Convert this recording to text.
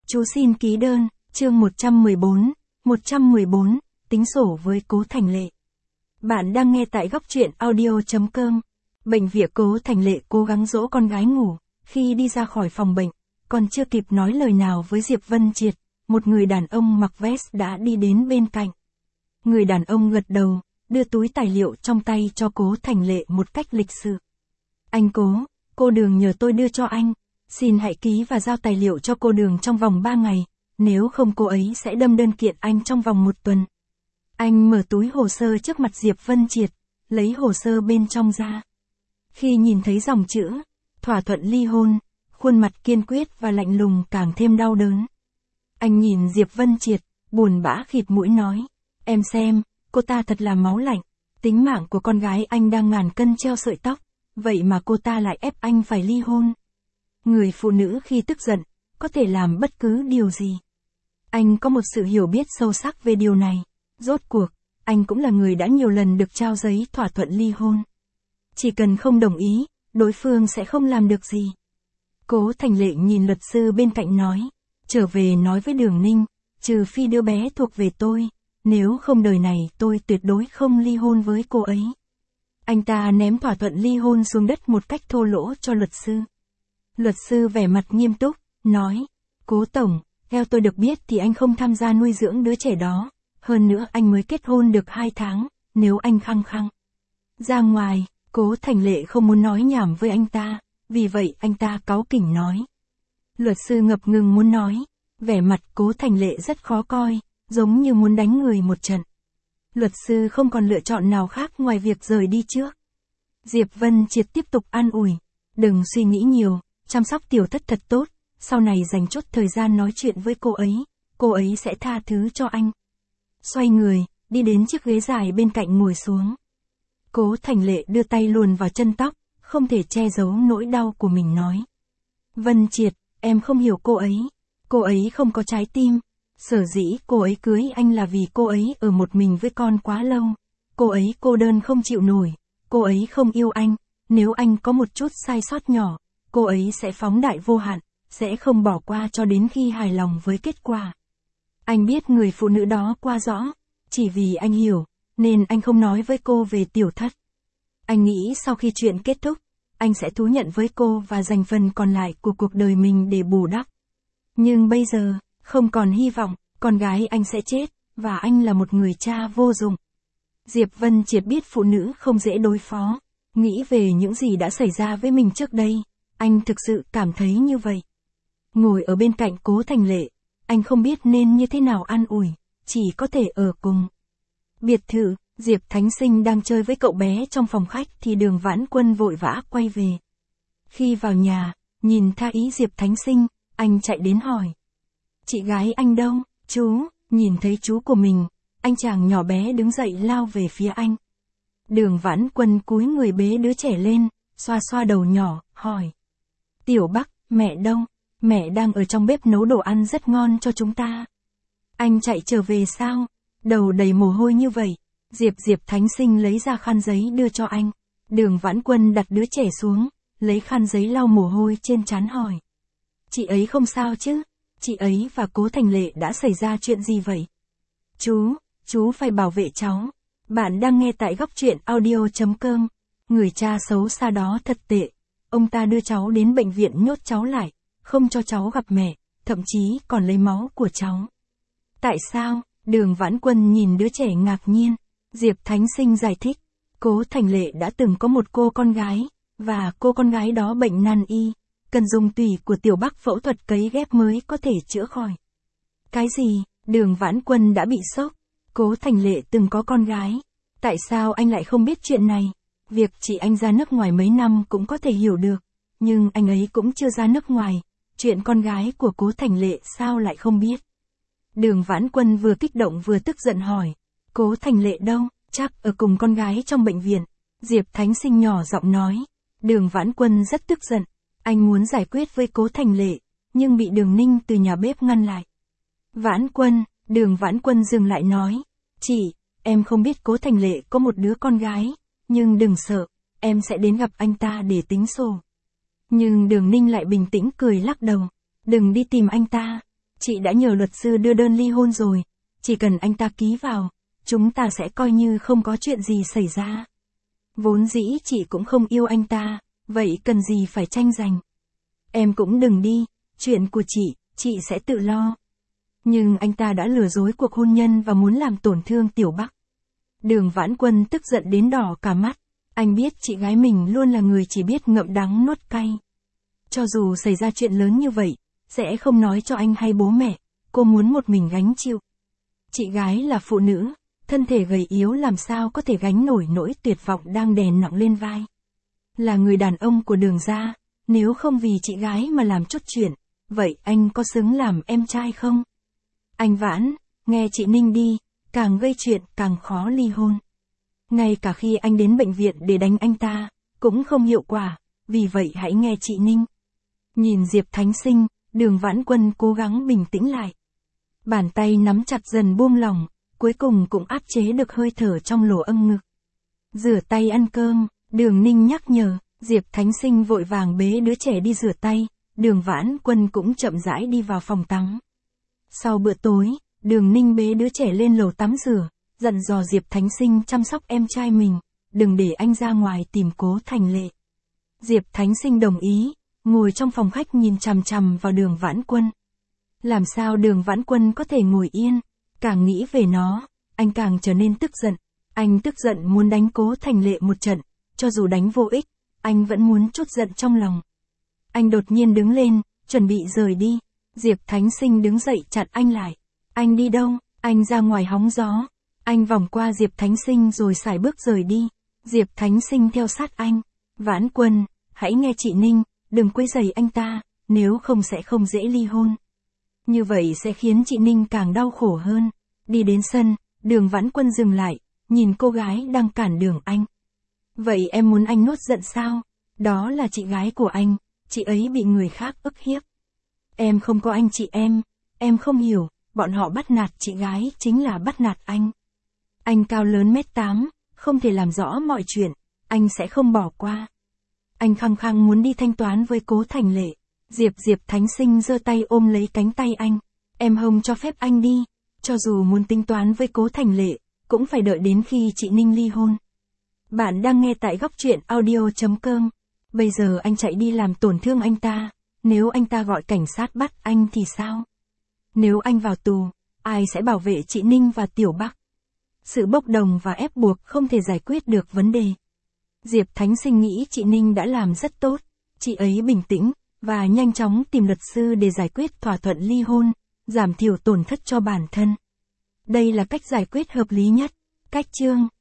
Chú xin ký đơn, chương 114, tính sổ với Cố Thành Lệ. Bạn đang nghe tại góc truyện audio.com. Bệnh viện Cố Thành Lệ cố gắng dỗ con gái ngủ, khi đi ra khỏi phòng bệnh, còn chưa kịp nói lời nào với Diệp Vân Triệt, một người đàn ông mặc vest đã đi đến bên cạnh. Người đàn ông gật đầu, đưa túi tài liệu trong tay cho Cố Thành Lệ một cách lịch sự. Anh Cố, cô Đường nhờ tôi đưa cho anh, xin hãy ký và giao tài liệu cho cô Đường trong vòng 3 ngày, nếu không cô ấy sẽ đâm đơn kiện anh trong vòng 1 tuần. Anh mở túi hồ sơ trước mặt Diệp Vân Triệt, lấy hồ sơ bên trong ra. Khi nhìn thấy dòng chữ, thỏa thuận ly hôn, khuôn mặt kiên quyết và lạnh lùng càng thêm đau đớn. Anh nhìn Diệp Vân Triệt, buồn bã khịt mũi nói, em xem, cô ta thật là máu lạnh, tính mạng của con gái anh đang ngàn cân treo sợi tóc, vậy mà cô ta lại ép anh phải ly hôn. Người phụ nữ khi tức giận, có thể làm bất cứ điều gì. Anh có một sự hiểu biết sâu sắc về điều này. Rốt cuộc, anh cũng là người đã nhiều lần được trao giấy thỏa thuận ly hôn. Chỉ cần không đồng ý, đối phương sẽ không làm được gì. Cố Thành Lệ nhìn luật sư bên cạnh nói, trở về nói với Đường Ninh, trừ phi đứa bé thuộc về tôi, nếu không đời này tôi tuyệt đối không ly hôn với cô ấy. Anh ta ném thỏa thuận ly hôn xuống đất một cách thô lỗ cho luật sư. Luật sư vẻ mặt nghiêm túc, nói, Cố Tổng, theo tôi được biết thì anh không tham gia nuôi dưỡng đứa trẻ đó, hơn nữa anh mới kết hôn được 2 tháng, nếu anh khăng khăng ra ngoài, Cố Thành Lệ không muốn nói nhảm với anh ta, vì vậy anh ta cáu kỉnh nói. Luật sư ngập ngừng muốn nói, vẻ mặt Cố Thành Lệ rất khó coi, giống như muốn đánh người một trận. Luật sư không còn lựa chọn nào khác ngoài việc rời đi trước. Diệp Vân Triệt tiếp tục an ủi, đừng suy nghĩ nhiều, chăm sóc tiểu thất thật tốt, sau này dành chút thời gian nói chuyện với cô ấy sẽ tha thứ cho anh. Xoay người, đi đến chiếc ghế dài bên cạnh ngồi xuống. Cố Thành Lệ đưa tay luồn vào chân tóc, không thể che giấu nỗi đau của mình nói. Vân Triệt, em không hiểu cô ấy không có trái tim. Sở dĩ cô ấy cưới anh là vì cô ấy ở một mình với con quá lâu. Cô ấy cô đơn không chịu nổi, cô ấy không yêu anh, nếu anh có một chút sai sót nhỏ, cô ấy sẽ phóng đại vô hạn, sẽ không bỏ qua cho đến khi hài lòng với kết quả. Anh biết người phụ nữ đó qua rõ, chỉ vì anh hiểu, nên anh không nói với cô về tiểu thất. Anh nghĩ sau khi chuyện kết thúc, anh sẽ thú nhận với cô và dành phần còn lại của cuộc đời mình để bù đắp. Nhưng bây giờ, không còn hy vọng, con gái anh sẽ chết, và anh là một người cha vô dụng. Diệp Vân Triệt biết phụ nữ không dễ đối phó, nghĩ về những gì đã xảy ra với mình trước đây, anh thực sự cảm thấy như vậy. Ngồi ở bên cạnh Cố Thành Lệ, anh không biết nên như thế nào an ủi, chỉ có thể ở cùng. Biệt thự, Diệp Thánh Sinh đang chơi với cậu bé trong phòng khách thì Đường Vãn Quân vội vã quay về. Khi vào nhà, nhìn tha ý Diệp Thánh Sinh, anh chạy đến hỏi. Chị gái anh đâu, chú, nhìn thấy chú của mình, anh chàng nhỏ bé đứng dậy lao về phía anh. Đường Vãn Quân cúi người bế đứa trẻ lên, xoa xoa đầu nhỏ, hỏi. Tiểu Bắc, mẹ đâu? Mẹ đang ở trong bếp nấu đồ ăn rất ngon cho chúng ta. Anh chạy trở về sao? Đầu đầy mồ hôi như vậy. Diệp Thánh Sinh lấy ra khăn giấy đưa cho anh. Đường Vãn Quân đặt đứa trẻ xuống, lấy khăn giấy lau mồ hôi trên trán hỏi. Chị ấy không sao chứ? Chị ấy và Cố Thành Lệ đã xảy ra chuyện gì vậy? Chú phải bảo vệ cháu. Bạn đang nghe tại góc truyện audio.com. Người cha xấu xa đó thật tệ. Ông ta đưa cháu đến bệnh viện nhốt cháu lại, không cho cháu gặp mẹ, thậm chí còn lấy máu của cháu. Tại sao? Đường Vãn Quân nhìn đứa trẻ ngạc nhiên. Diệp Thánh Sinh giải thích. Cố Thành Lệ đã từng có một cô con gái, và cô con gái đó bệnh nan y, cần dùng tủy của Tiểu Bắc phẫu thuật cấy ghép mới có thể chữa khỏi. Cái gì? Đường Vãn Quân đã bị sốc. Cố Thành Lệ từng có con gái. Tại sao anh lại không biết chuyện này? Việc chị anh ra nước ngoài mấy năm cũng có thể hiểu được, nhưng anh ấy cũng chưa ra nước ngoài. Chuyện con gái của Cố Thành Lệ sao lại không biết? Đường Vãn Quân vừa kích động vừa tức giận hỏi. Cố Thành Lệ đâu? Chắc ở cùng con gái trong bệnh viện. Diệp Thánh Sinh nhỏ giọng nói. Đường Vãn Quân rất tức giận. Anh muốn giải quyết với Cố Thành Lệ, nhưng bị Đường Ninh từ nhà bếp ngăn lại. Vãn Quân, Đường Vãn Quân dừng lại nói. Chị, em không biết Cố Thành Lệ có một đứa con gái, nhưng đừng sợ, em sẽ đến gặp anh ta để tính sổ. Nhưng Đường Ninh lại bình tĩnh cười lắc đầu. Đừng đi tìm anh ta. Chị đã nhờ luật sư đưa đơn ly hôn rồi, chỉ cần anh ta ký vào, chúng ta sẽ coi như không có chuyện gì xảy ra. Vốn dĩ chị cũng không yêu anh ta, vậy cần gì phải tranh giành. Em cũng đừng đi, chuyện của chị sẽ tự lo. Nhưng anh ta đã lừa dối cuộc hôn nhân và muốn làm tổn thương Tiểu Bắc. Đường Vãn Quân tức giận đến đỏ cả mắt. Anh biết chị gái mình luôn là người chỉ biết ngậm đắng nuốt cay. Cho dù xảy ra chuyện lớn như vậy, sẽ không nói cho anh hay bố mẹ, cô muốn một mình gánh chịu. Chị gái là phụ nữ, thân thể gầy yếu làm sao có thể gánh nổi nỗi tuyệt vọng đang đè nặng lên vai. Là người đàn ông của Đường gia, nếu không vì chị gái mà làm chút chuyện, vậy anh có xứng làm em trai không? Anh Vãn, nghe chị Ninh đi, càng gây chuyện càng khó ly hôn. Ngay cả khi anh đến bệnh viện để đánh anh ta, cũng không hiệu quả, vì vậy hãy nghe chị Ninh. Nhìn Diệp Thánh Sinh, Đường Vãn Quân cố gắng bình tĩnh lại. Bàn tay nắm chặt dần buông lỏng, cuối cùng cũng áp chế được hơi thở trong lỗ âng ngực. Rửa tay ăn cơm, Đường Ninh nhắc nhở, Diệp Thánh Sinh vội vàng bế đứa trẻ đi rửa tay, Đường Vãn Quân cũng chậm rãi đi vào phòng tắm. Sau bữa tối, Đường Ninh bế đứa trẻ lên lầu tắm rửa, dặn dò Diệp Thánh Sinh chăm sóc em trai mình, đừng để anh ra ngoài tìm Cố Thành Lệ. Diệp Thánh Sinh đồng ý, ngồi trong phòng khách nhìn chằm chằm vào Đường Vãn Quân. Làm sao Đường Vãn Quân có thể ngồi yên, càng nghĩ về nó, anh càng trở nên tức giận. Anh tức giận muốn đánh Cố Thành Lệ một trận, cho dù đánh vô ích, anh vẫn muốn trút giận trong lòng. Anh đột nhiên đứng lên, chuẩn bị rời đi. Diệp Thánh Sinh đứng dậy chặn anh lại. Anh đi đâu? Anh ra ngoài hóng gió. Anh vòng qua Diệp Thánh Sinh rồi sải bước rời đi. Diệp Thánh Sinh theo sát anh. Vãn Quân, hãy nghe chị Ninh, đừng quấy rầy anh ta, nếu không sẽ không dễ ly hôn. Như vậy sẽ khiến chị Ninh càng đau khổ hơn. Đi đến sân, Đường Vãn Quân dừng lại, nhìn cô gái đang cản đường anh. Vậy em muốn anh nuốt giận sao? Đó là chị gái của anh, chị ấy bị người khác ức hiếp. Em không có anh chị em không hiểu, bọn họ bắt nạt chị gái chính là bắt nạt anh. Anh cao lớn 1m8, không thể làm rõ mọi chuyện, anh sẽ không bỏ qua. Anh khăng khăng muốn đi thanh toán với Cố Thành Lệ. Diệp Thánh Sinh giơ tay ôm lấy cánh tay anh. Em không cho phép anh đi, cho dù muốn tính toán với Cố Thành Lệ, cũng phải đợi đến khi chị Ninh ly hôn. Bạn đang nghe tại góc truyện audio.com. Bây giờ anh chạy đi làm tổn thương anh ta, nếu anh ta gọi cảnh sát bắt anh thì sao? Nếu anh vào tù, ai sẽ bảo vệ chị Ninh và Tiểu Bắc? Sự bốc đồng và ép buộc không thể giải quyết được vấn đề. Diệp Thánh Sinh nghĩ chị Ninh đã làm rất tốt, chị ấy bình tĩnh, và nhanh chóng tìm luật sư để giải quyết thỏa thuận ly hôn, giảm thiểu tổn thất cho bản thân. Đây là cách giải quyết hợp lý nhất. Cách chương